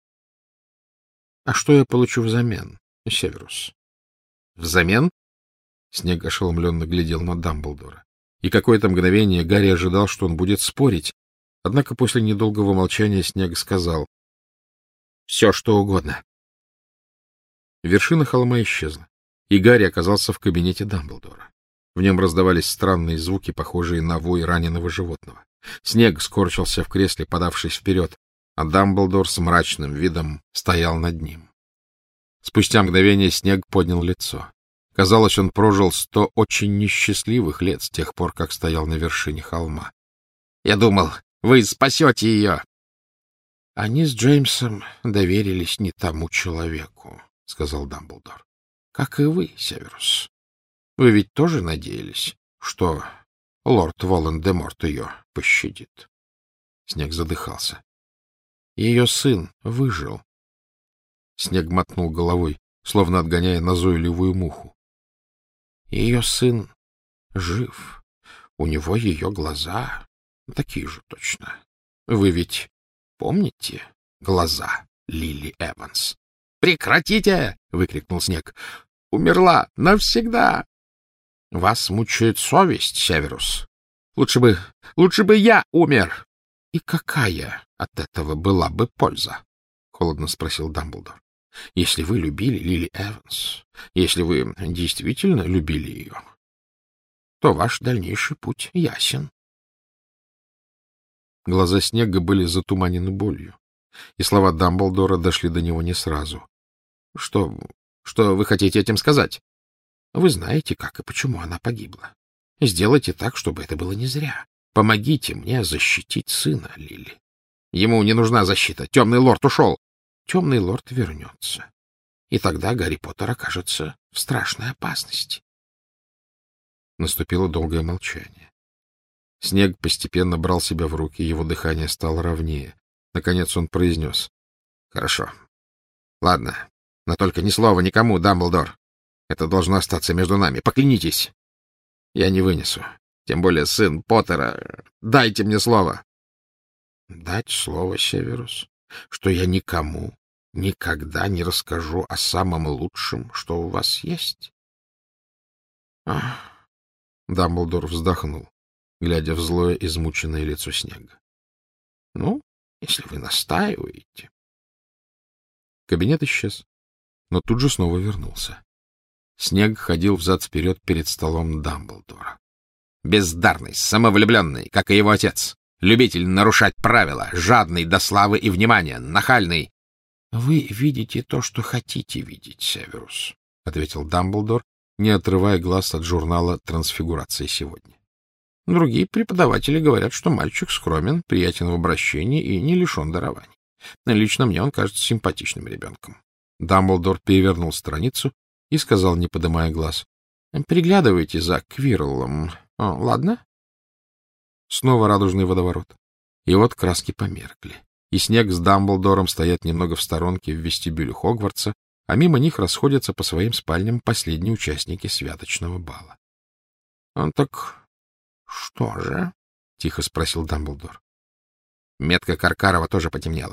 — А что я получу взамен, Северус? — Взамен? Снег ошеломленно глядел на Дамблдора. И какое-то мгновение Гарри ожидал, что он будет спорить. Однако после недолгого молчания Снег сказал: — Все, что угодно. Вершина холма исчезла, и Гарри оказался в кабинете Дамблдора. В нем раздавались странные звуки, похожие на вой раненого животного. Снег скорчился в кресле, подавшись вперед, а Дамблдор с мрачным видом стоял над ним. Спустя мгновение Снег поднял лицо. Казалось, он прожил сто очень несчастливых лет с тех пор, как стоял на вершине холма. — Я думал, вы спасете ее. — Они с Джеймсом доверились не тому человеку, — сказал Дамблдор. — Как и вы, Северус. Вы ведь тоже надеялись, что лорд Волан-де-Морт ее пощадит? Снег задыхался. — Ее сын выжил. Снег мотнул головой, словно отгоняя назойливую муху. Ее сын жив. У него ее глаза такие же точно. Вы ведь помните глаза Лили Эванс? — Прекратите! — выкрикнул Снег. — Умерла навсегда! — Вас мучает совесть, Северус. Лучше бы, лучше бы я умер. — И какая от этого была бы польза? — холодно спросил Дамблдор. — Если вы любили Лили Эванс, если вы действительно любили ее, то ваш дальнейший путь ясен. Глаза Снега были затуманены болью, и слова Дамблдора дошли до него не сразу. — Что, что вы хотите этим сказать? — Вы знаете, как и почему она погибла. Сделайте так, чтобы это было не зря. Помогите мне защитить сына Лили. Ему не нужна защита. Темный лорд ушел. Темный лорд вернется. И тогда Гарри Поттер окажется в страшной опасности. Наступило долгое молчание. Снег постепенно брал себя в руки, его дыхание стало ровнее. Наконец он произнес: — Хорошо. Ладно, но только ни слова никому, Дамблдор. Это должно остаться между нами. Поклянитесь. Я не вынесу. Тем более сын Поттера. Дайте мне слово. — Дать слово, Северус, что я никому никогда не расскажу о самом лучшем, что у вас есть? Ах! Дамблдор вздохнул, глядя в злое, измученное лицо Снега. — Ну, если вы настаиваете. Кабинет исчез, но тут же снова вернулся. Снег ходил взад-вперед перед столом Дамблдора. Бездарный, самовлюбленный, как и его отец. Любитель нарушать правила, жадный до славы и внимания, нахальный. — Вы видите то, что хотите видеть, Северус, — ответил Дамблдор, не отрывая глаз от журнала «Трансфигурация сегодня». Другие преподаватели говорят, что мальчик скромен, приятен в обращении и не лишен дарований. Лично мне он кажется симпатичным ребенком. Дамблдор перевернул страницу и сказал, не поднимая глаз: — Приглядывайте за Квирлом. О, ладно? Снова радужный водоворот. И вот краски померкли. И Снег с Дамблдором стоят немного в сторонке в вестибюле Хогвартса, а мимо них расходятся по своим спальням последние участники святочного бала. — Он так что же? — тихо спросил Дамблдор. Метка Каркарова тоже потемнела.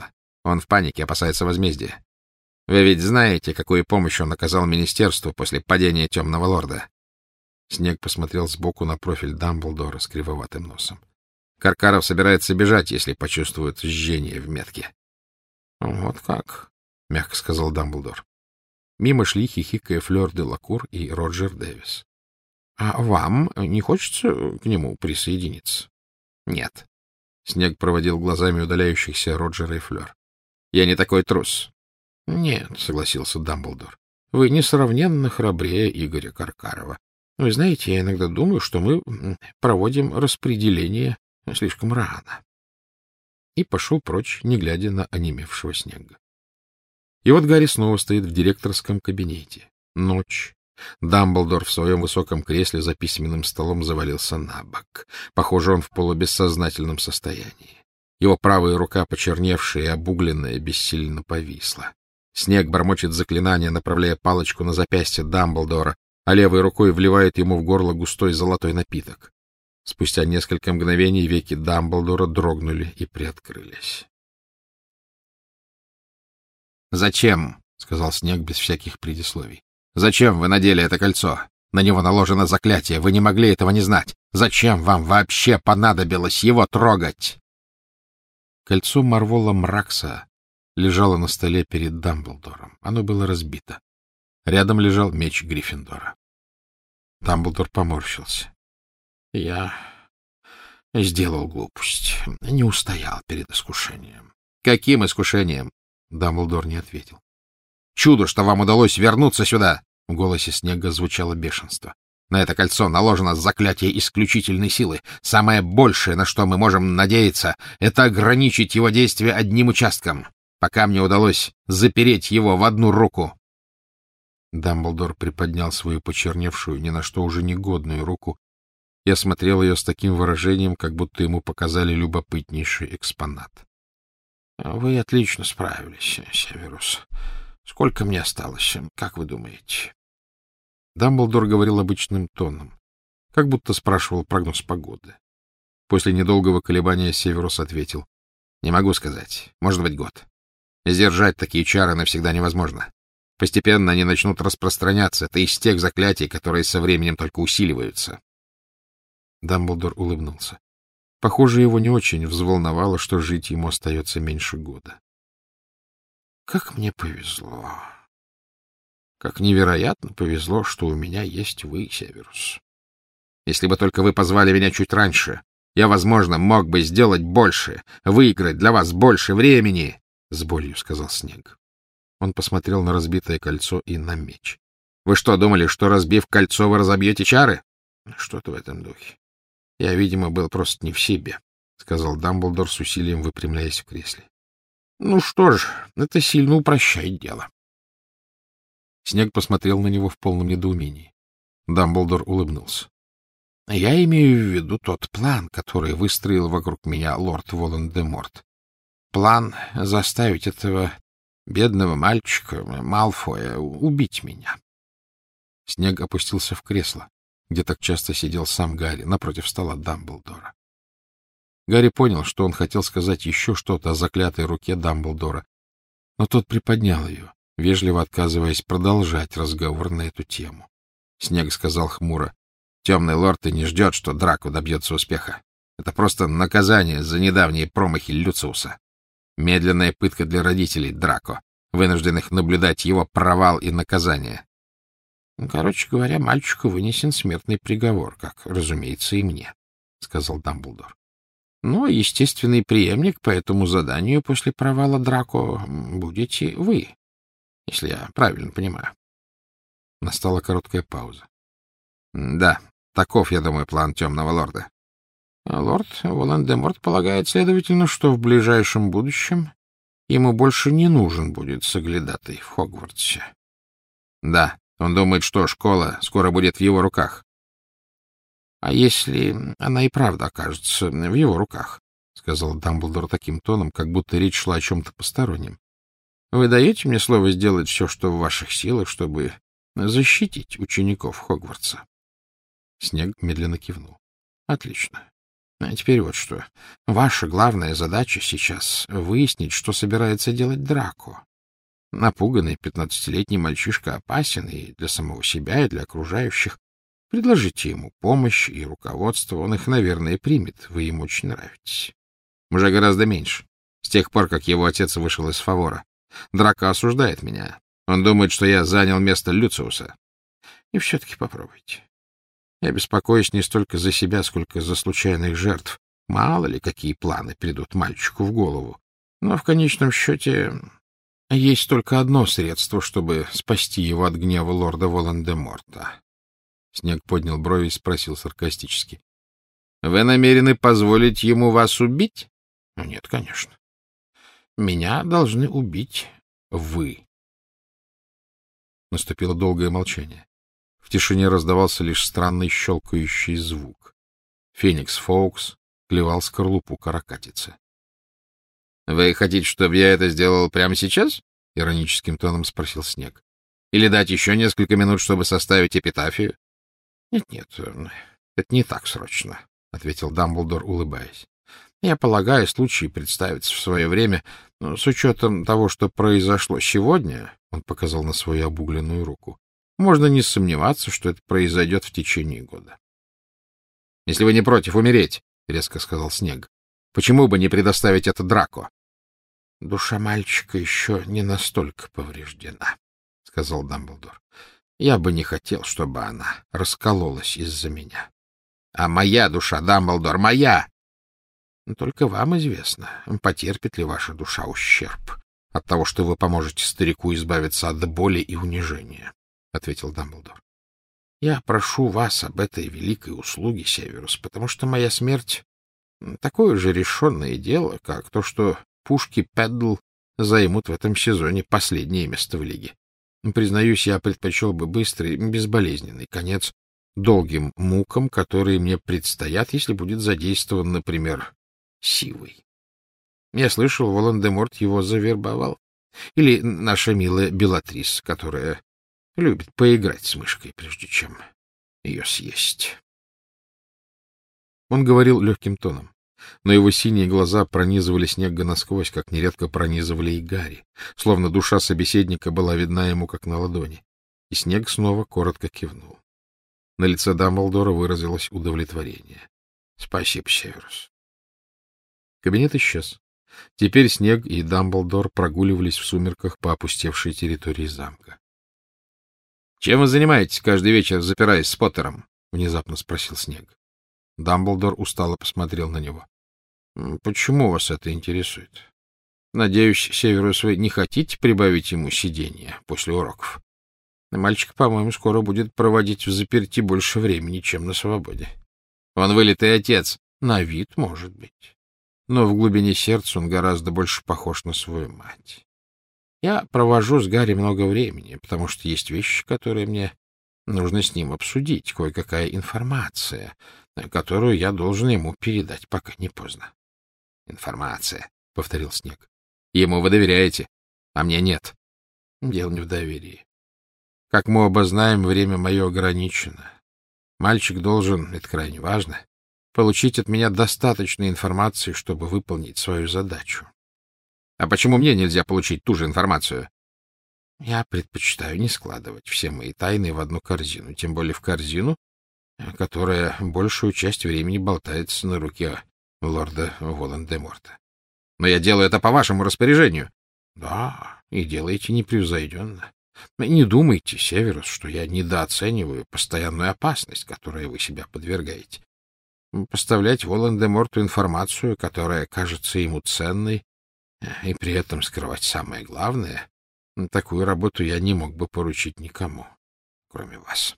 Он в панике, опасается возмездия. Вы ведь знаете, какую помощь он оказал министерству после падения Темного Лорда? Снег посмотрел сбоку на профиль Дамблдора с кривоватым носом. Каркаров собирается бежать, если почувствует жжение в метке. — Вот как, — мягко сказал Дамблдор. Мимо шли, хихикая, Флёр де Лакур и Роджер Дэвис. — А вам не хочется к нему присоединиться? — Нет. Снег проводил глазами удаляющихся Роджера и Флёр. — Я не такой трус. — Нет, — согласился Дамблдор. — Вы несравненно храбрее Игоря Каркарова. Вы знаете, я иногда думаю, что мы проводим распределение слишком рано. И пошел прочь, не глядя на онемевшего Снега. И вот Гарри снова стоит в директорском кабинете. Ночь. Дамблдор в своем высоком кресле за письменным столом завалился на бок. Похоже, он в полубессознательном состоянии. Его правая рука, почерневшая и обугленная, бессильно повисла. Снег бормочет заклинание, направляя палочку на запястье Дамблдора, а левой рукой вливает ему в горло густой золотой напиток. Спустя несколько мгновений веки Дамблдора дрогнули и приоткрылись. — Зачем? — сказал Снег без всяких предисловий. — Зачем вы надели это кольцо? На него наложено заклятие, вы не могли этого не знать. Зачем вам вообще понадобилось его трогать? Кольцо Марвола Мракса лежало на столе перед Дамблдором. Оно было разбито. Рядом лежал меч Гриффиндора. Дамблдор поморщился. — Я сделал глупость. Не устоял перед искушением. — Каким искушением? Дамблдор не ответил. — Чудо, что вам удалось вернуться сюда! В голосе Снега звучало бешенство. На это кольцо наложено заклятие исключительной силы. Самое большее, на что мы можем надеяться, это ограничить его действие одним участком. Пока мне удалось запереть его в одну руку. Дамблдор приподнял свою почерневшую, ни на что уже негодную руку и осмотрел ее с таким выражением, как будто ему показали любопытнейший экспонат. — Вы отлично справились, Северус. Сколько мне осталось, как вы думаете? Дамблдор говорил обычным тоном, как будто спрашивал прогноз погоды. После недолгого колебания Северус ответил: — Не могу сказать. Может быть, год. Сдержать такие чары навсегда невозможно. Постепенно они начнут распространяться. Это из тех заклятий, которые со временем только усиливаются. Дамблдор улыбнулся. Похоже, его не очень взволновало, что жить ему остается меньше года. — Как мне повезло! Как невероятно повезло, что у меня есть вы, Северус. Если бы только вы позвали меня чуть раньше, я, возможно, мог бы сделать больше, выиграть для вас больше времени, — с болью сказал Снег. Он посмотрел на разбитое кольцо и на меч. — Вы что, думали, что, разбив кольцо, вы разобьете чары? — Что-то в этом духе. Я, видимо, был просто не в себе, — сказал Дамблдор с усилием, выпрямляясь в кресле. — Ну что ж, это сильно упрощает дело. Снег посмотрел на него в полном недоумении. Дамблдор улыбнулся. — Я имею в виду тот план, который выстроил вокруг меня лорд Волан-де-Морт. План заставить этого бедного мальчика, Малфоя, убить меня. Снег опустился в кресло, где так часто сидел сам Гарри, напротив стола Дамблдора. Гарри понял, что он хотел сказать еще что-то о заклятой руке Дамблдора, но тот приподнял ее, вежливо отказываясь продолжать разговор на эту тему. Снег сказал хмуро: — Темный лорд и не ждет, что Драко добьется успеха. Это просто наказание за недавние промахи Люциуса. Медленная пытка для родителей Драко, вынужденных наблюдать его провал и наказание. — Короче говоря, мальчику вынесен смертный приговор, как, разумеется, и мне, — сказал Дамблдор. — Ну, естественный преемник по этому заданию после провала Драко будете вы, если я правильно понимаю. Настала короткая пауза. — Да, таков, я думаю, план Темного лорда. — Лорд Волан-де-Морт полагает, следовательно, что в ближайшем будущем ему больше не нужен будет соглядатай в Хогвартсе. — Да, он думает, что школа скоро будет в его руках. — А если она и правда окажется в его руках? — сказал Дамблдор таким тоном, как будто речь шла о чем-то постороннем. — Вы даете мне слово сделать все, что в ваших силах, чтобы защитить учеников Хогвартса? Снег медленно кивнул. — Отлично. А теперь вот что. Ваша главная задача сейчас — выяснить, что собирается делать Драко. Напуганный пятнадцатилетний мальчишка опасен и для самого себя, и для окружающих. Предложите ему помощь и руководство, он их, наверное, примет. Вы ему очень нравитесь. Уже гораздо меньше. С тех пор, как его отец вышел из Фавора. Драко осуждает меня. Он думает, что я занял место Люциуса. И все-таки попробуйте. Я беспокоюсь не столько за себя, сколько за случайных жертв. Мало ли, какие планы придут мальчику в голову. Но в конечном счете есть только одно средство, чтобы спасти его от гнева лорда Волан-де-Морта. Снег поднял брови и спросил саркастически. — Вы намерены позволить ему вас убить? — Нет, конечно. Меня должны убить вы. Наступило долгое молчание. В тишине раздавался лишь странный щелкающий звук. Феникс Фоукс клевал скорлупу каракатицы. — Вы хотите, чтобы я это сделал прямо сейчас? — ироническим тоном спросил Снег. — Или дать еще несколько минут, чтобы составить эпитафию? — Нет-нет, это не так срочно, — ответил Дамблдор, улыбаясь. — Я полагаю, случай представится в свое время, но с учетом того, что произошло сегодня, — он показал на свою обугленную руку, — можно не сомневаться, что это произойдет в течение года. — Если вы не против умереть, — резко сказал Снег, — почему бы не предоставить это Драко? — Душа мальчика еще не настолько повреждена, — сказал Дамблдор. — Я бы не хотел, чтобы она раскололась из-за меня. — А моя душа, Дамблдор, моя! — Только вам известно, потерпит ли ваша душа ущерб от того, что вы поможете старику избавиться от боли и унижения, — ответил Дамблдор. — Я прошу вас об этой великой услуге, Северус, потому что моя смерть — такое же решенное дело, как то, что пушки Пэддл займут в этом сезоне последнее место в лиге. Признаюсь, я предпочел бы быстрый, безболезненный конец долгим мукам, которые мне предстоят, если будет задействован, например, Сивый. Я слышал, Волан-де-Морт его завербовал. Или наша милая Белатрис, которая любит поиграть с мышкой, прежде чем ее съесть. Он говорил легким тоном, но его синие глаза пронизывали Снега насквозь, как нередко пронизывали и Гарри, словно душа собеседника была видна ему, как на ладони. И Снег снова коротко кивнул. На лице Дамблдора выразилось удовлетворение. — Спасибо, Северус. Кабинет исчез. Теперь Снег и Дамблдор прогуливались в сумерках по опустевшей территории замка. — Чем вы занимаетесь каждый вечер, запираясь с Поттером? — внезапно спросил Снег. Дамблдор устало посмотрел на него. — Почему вас это интересует? Надеюсь, Северус, вы не хотите прибавить ему сидения после уроков? Мальчик, по-моему, скоро будет проводить в заперти больше времени, чем на свободе. Он вылитый отец. На вид, может быть. Но в глубине сердца он гораздо больше похож на свою мать. Я провожу с Гарри много времени, потому что есть вещи, которые мне нужно с ним обсудить, кое-какая информация, которую я должен ему передать, пока не поздно. — Информация, — повторил Снег. — Ему вы доверяете, а мне нет. Дело не в доверии. Как мы оба знаем, время мое ограничено. Мальчик должен, это крайне важно, получить от меня достаточно информации, чтобы выполнить свою задачу. А почему мне нельзя получить ту же информацию? Я предпочитаю не складывать все мои тайны в одну корзину, тем более в корзину, которая большую часть времени болтается на руке лорда Волан-де-Морта. Но я делаю это по вашему распоряжению. Да, и делаете непревзойденно. Не думайте, Северус, что я недооцениваю постоянную опасность, которой вы себя подвергаете. Поставлять Волан-де-Морту информацию, которая кажется ему ценной, и при этом скрывать самое главное, такую работу я не мог бы поручить никому, кроме вас.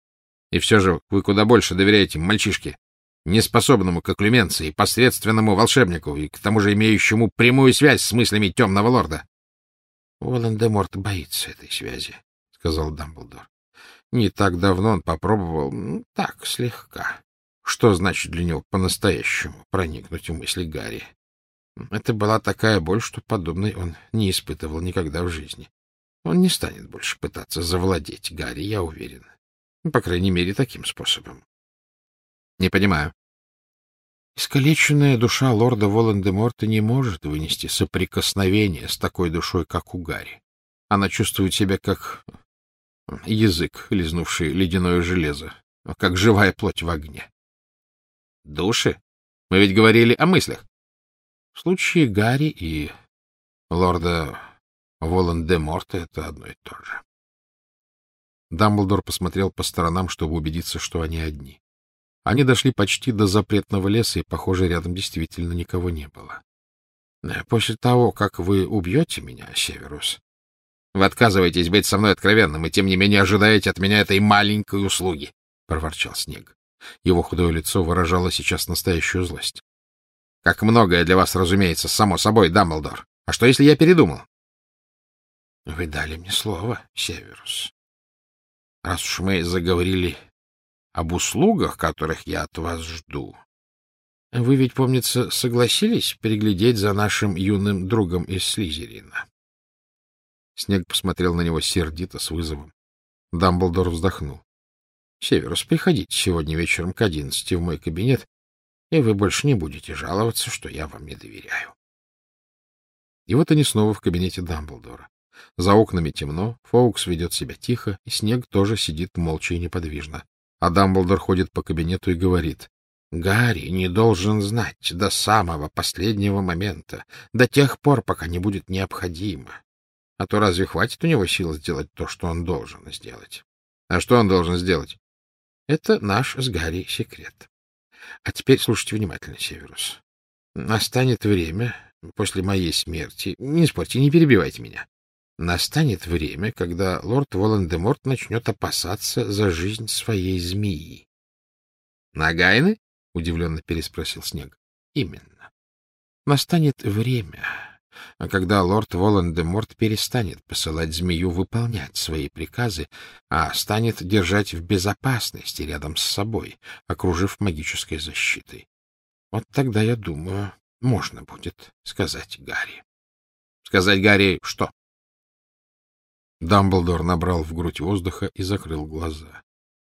И все же вы куда больше доверяете мальчишке, неспособному к окклюменции, посредственному волшебнику и к тому же имеющему прямую связь с мыслями темного лорда. — Волан-де-Морт боится этой связи, — сказал Дамблдор. — Не так давно он попробовал, ну, так, слегка. Что значит для него по-настоящему проникнуть в мысли Гарри? Это была такая боль, что подобной он не испытывал никогда в жизни. Он не станет больше пытаться завладеть Гарри, я уверен. По крайней мере, таким способом. — Не понимаю. Искалеченная душа лорда Волан-де-Морта не может вынести соприкосновения с такой душой, как у Гарри. Она чувствует себя как язык, лизнувший ледяное железо, как живая плоть в огне. Души? Мы ведь говорили о мыслях. В случае Гарри и лорда Волан-де-Морта это одно и то же. Дамблдор посмотрел по сторонам, чтобы убедиться, что они одни. Они дошли почти до запретного леса, и, похоже, рядом действительно никого не было. — После того, как вы убьете меня, Северус, вы отказываетесь быть со мной откровенным, и тем не менее ожидаете от меня этой маленькой услуги, — проворчал Снег. Его худое лицо выражало сейчас настоящую злость. — Как многое для вас, разумеется, само собой, Дамблдор. А что, если я передумал? — Вы дали мне слово, Северус. Раз уж мы заговорили об услугах, которых я от вас жду, вы ведь, помнится, согласились приглядеть за нашим юным другом из Слизерина? Снег посмотрел на него сердито, с вызовом. Дамблдор вздохнул. — Северус, приходите сегодня вечером к одиннадцати в мой кабинет, и вы больше не будете жаловаться, что я вам не доверяю. И вот они снова в кабинете Дамблдора. За окнами темно, Фоукс ведет себя тихо, и Снег тоже сидит молча и неподвижно. А Дамблдор ходит по кабинету и говорит: — Гарри не должен знать до самого последнего момента, до тех пор, пока не будет необходимо. А то разве хватит у него сил сделать то, что он должен сделать? А что он должен сделать? Это наш с Гарри секрет. А теперь слушайте внимательно, Северус. Настанет время после моей смерти... Не спорьте, не перебивайте меня. Настанет время, когда лорд Волан-де-Морт начнет опасаться за жизнь своей змеи. — Нагайны? — удивленно переспросил Снег. — Именно. Настанет время, когда лорд Волан-де-Морт перестанет посылать змею выполнять свои приказы, а станет держать в безопасности рядом с собой, окружив магической защитой. Вот тогда, я думаю, можно будет сказать Гарри. — Сказать Гарри что? Дамблдор набрал в грудь воздуха и закрыл глаза.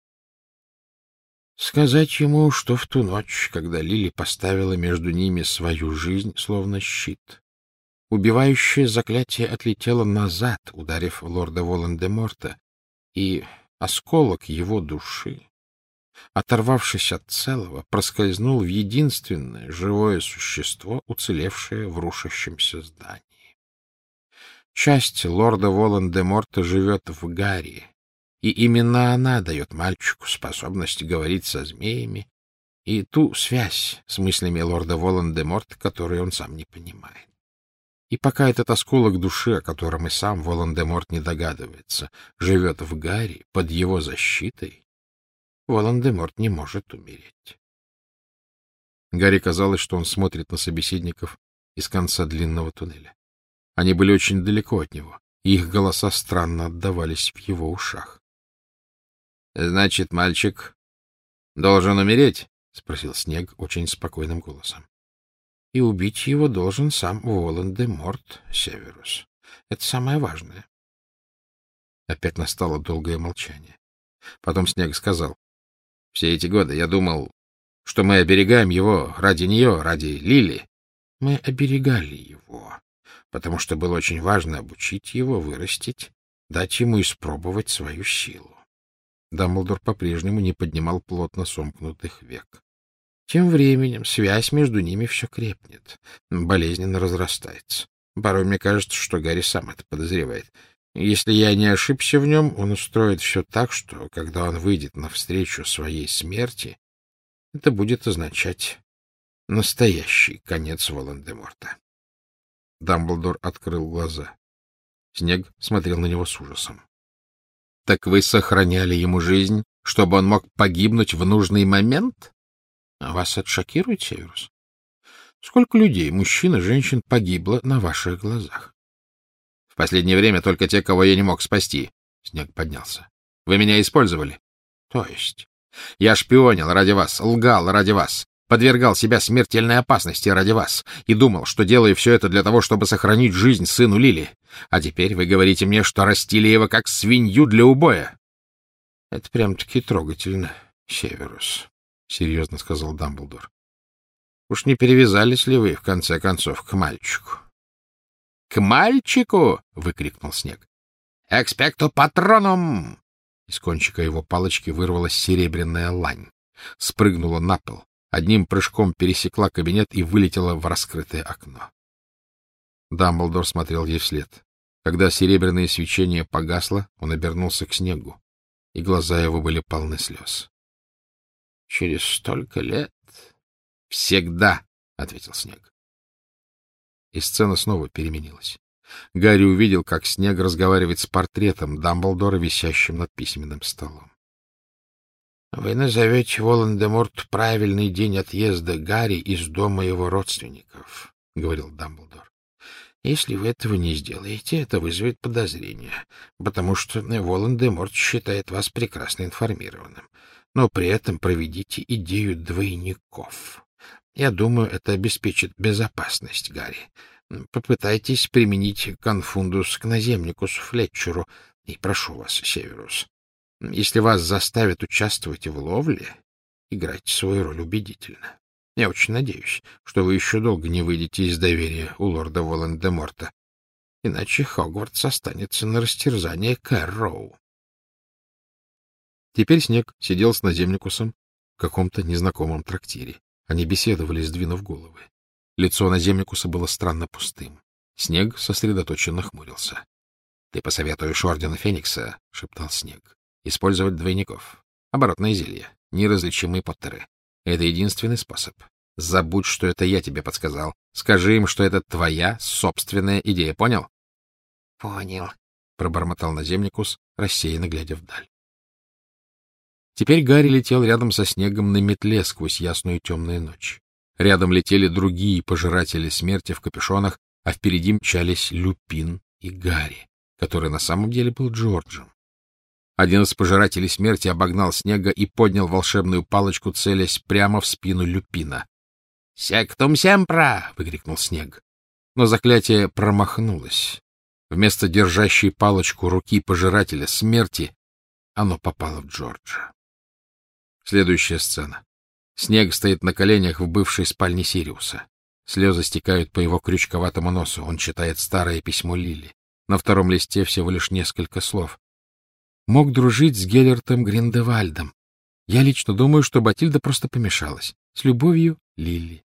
Сказать ему, что в ту ночь, когда Лили поставила между ними свою жизнь, словно щит, убивающее заклятие отлетело назад, ударив лорда Волан-де-Морта, и осколок его души, оторвавшись от целого, проскользнул в единственное живое существо, уцелевшее в рушащемся здании. Часть лорда Волан-де-Морта живет в Гарри, и именно она дает мальчику способность говорить со змеями и ту связь с мыслями лорда Волан-де-Морта, которую он сам не понимает. И пока этот осколок души, о котором и сам Волан-де-Морт не догадывается, живет в Гарри под его защитой, Волан-де-Морт не может умереть. Гарри казалось, что он смотрит на собеседников из конца длинного туннеля. Они были очень далеко от него, и их голоса странно отдавались в его ушах. — Значит, мальчик должен умереть? — спросил Снег очень спокойным голосом. — И убить его должен сам Волан-де-Морт, Северус. Это самое важное. Опять настало долгое молчание. Потом Снег сказал: — Все эти годы я думал, что мы оберегаем его ради нее, ради Лили. Мы оберегали его, потому что было очень важно обучить его, вырастить, дать ему испробовать свою силу. Дамблдор по-прежнему не поднимал плотно сомкнутых век. Тем временем связь между ними все крепнет, болезненно разрастается. Порой мне кажется, что Гарри сам это подозревает. Если я не ошибся в нем, он устроит все так, что, когда он выйдет навстречу своей смерти, это будет означать настоящий конец Волан-де-Морта. Дамблдор открыл глаза. Снег смотрел на него с ужасом. — Так вы сохраняли ему жизнь, чтобы он мог погибнуть в нужный момент? Вас это шокирует, Северус? Сколько людей, мужчин и женщин, погибло на ваших глазах? — В последнее время только те, кого я не мог спасти. Снег поднялся. — Вы меня использовали. — То есть? — Я шпионил ради вас, лгал ради вас, подвергал себя смертельной опасности ради вас и думал, что делаю все это для того, чтобы сохранить жизнь сыну Лили. А теперь вы говорите мне, что растили его как свинью для убоя. — Это прям-таки трогательно, Северус, — серьезно сказал Дамблдор. Уж не перевязались ли вы, в конце концов, к мальчику? — К мальчику! — выкрикнул Снег. — Экспекто патроном! Из кончика его палочки вырвалась серебряная лань, спрыгнула на пол, одним прыжком пересекла кабинет и вылетела в раскрытое окно. Дамблдор смотрел ей вслед. Когда серебряное свечение погасло, он обернулся к Снегу, и глаза его были полны слез. — Через столько лет... — Всегда, — ответил Снег. И сцена снова переменилась. Гарри увидел, как Снег разговаривает с портретом Дамблдора, висящим над письменным столом. — Вы назовете Волан-де-Морт правильный день отъезда Гарри из дома его родственников, — говорил Дамблдор. — Если вы этого не сделаете, это вызовет подозрение, потому что Волан-де-Морт считает вас прекрасно информированным. Но при этом проведите идею двойников. Я думаю, это обеспечит безопасность Гарри. Попытайтесь применить конфундус к наземникусу Флетчеру. И прошу вас, Северус, если вас заставят участвовать в ловле, играйте свою роль убедительно. Я очень надеюсь, что вы еще долго не выйдете из доверия у лорда Волан-де-Морта, иначе Хогвартс останется на растерзание Кэрроу. Теперь Снег сидел с наземникусом в каком-то незнакомом трактире. Они беседовали, сдвинув головы. Лицо наземникуса было странно пустым. Снег сосредоточенно хмурился. — Ты посоветуешь ордену Феникса, — шептал Снег, — использовать двойников. Оборотное зелье, неразличимые поттеры. Это единственный способ. Забудь, что это я тебе подсказал. Скажи им, что это твоя собственная идея. Понял? — Понял, — пробормотал наземникус, рассеянно глядя вдаль. Теперь Гарри летел рядом со Снегом на метле сквозь ясную темную ночь. Рядом летели другие пожиратели смерти в капюшонах, а впереди мчались Люпин и Гарри, который на самом деле был Джорджем. Один из пожирателей смерти обогнал Снега и поднял волшебную палочку, целясь прямо в спину Люпина. — Сектум семпра! — выкрикнул Снег. Но заклятие промахнулось. Вместо держащей палочку руки пожирателя смерти оно попало в Джорджа. Следующая сцена. Снег стоит на коленях в бывшей спальне Сириуса. Слезы стекают по его крючковатому носу. Он читает старое письмо Лили. На втором листе всего лишь несколько слов. «Мог дружить с Геллертом Гриндевальдом. Я лично думаю, что Батильда просто помешалась. С любовью, Лили».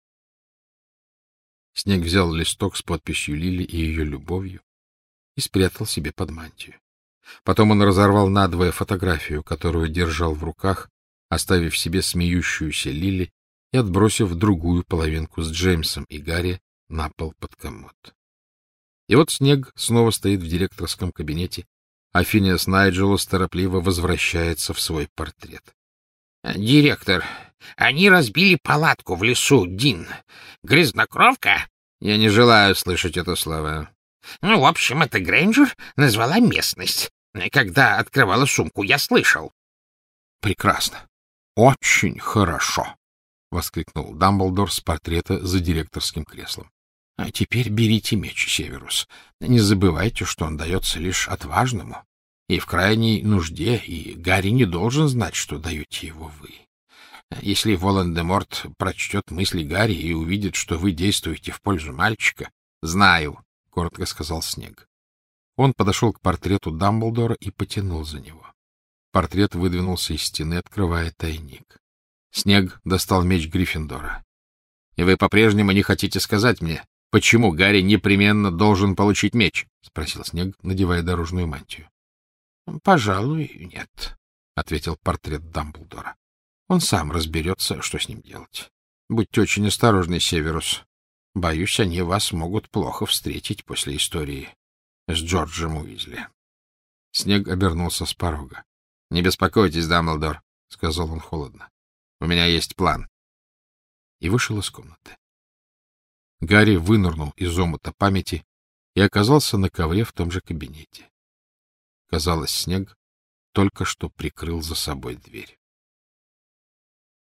Снег взял листок с подписью Лили и ее любовью и спрятал себе под мантию. Потом он разорвал надвое фотографию, которую держал в руках, оставив себе смеющуюся Лили и отбросив другую половинку с Джеймсом и Гарри на пол под комод. И вот Снег снова стоит в директорском кабинете, а Финиас Найджелус торопливо возвращается в свой портрет. — Директор, они разбили палатку в лесу, Дин. Грязнокровка? — Я не желаю слышать это слово. — Ну, в общем, это Грейнджер назвала местность. Когда открывала сумку, я слышал. — Прекрасно. Очень хорошо, — воскликнул Дамблдор с портрета за директорским креслом. — А теперь берите меч, Северус. Не забывайте, что он дается лишь отважному и в крайней нужде, и Гарри не должен знать, что даете его вы. Если Волан-де-Морт прочтет мысли Гарри и увидит, что вы действуете в пользу мальчика... — Знаю, — коротко сказал Снег. Он подошел к портрету Дамблдора и потянул за него. Портрет выдвинулся из стены, открывая тайник. Снег достал меч Гриффиндора. — И вы по-прежнему не хотите сказать мне, почему Гарри непременно должен получить меч? — спросил Снег, надевая дорожную мантию. — Пожалуй, нет, — ответил портрет Дамблдора. — Он сам разберется, что с ним делать. Будьте очень осторожны, Северус. Боюсь, они вас могут плохо встретить после истории с Джорджем Уизли. Снег обернулся с порога. — Не беспокойтесь, Дамблдор, — сказал он холодно. — У меня есть план. И вышел из комнаты. Гарри вынырнул из омута памяти и оказался на ковре в том же кабинете. Казалось, Снег только что прикрыл за собой дверь.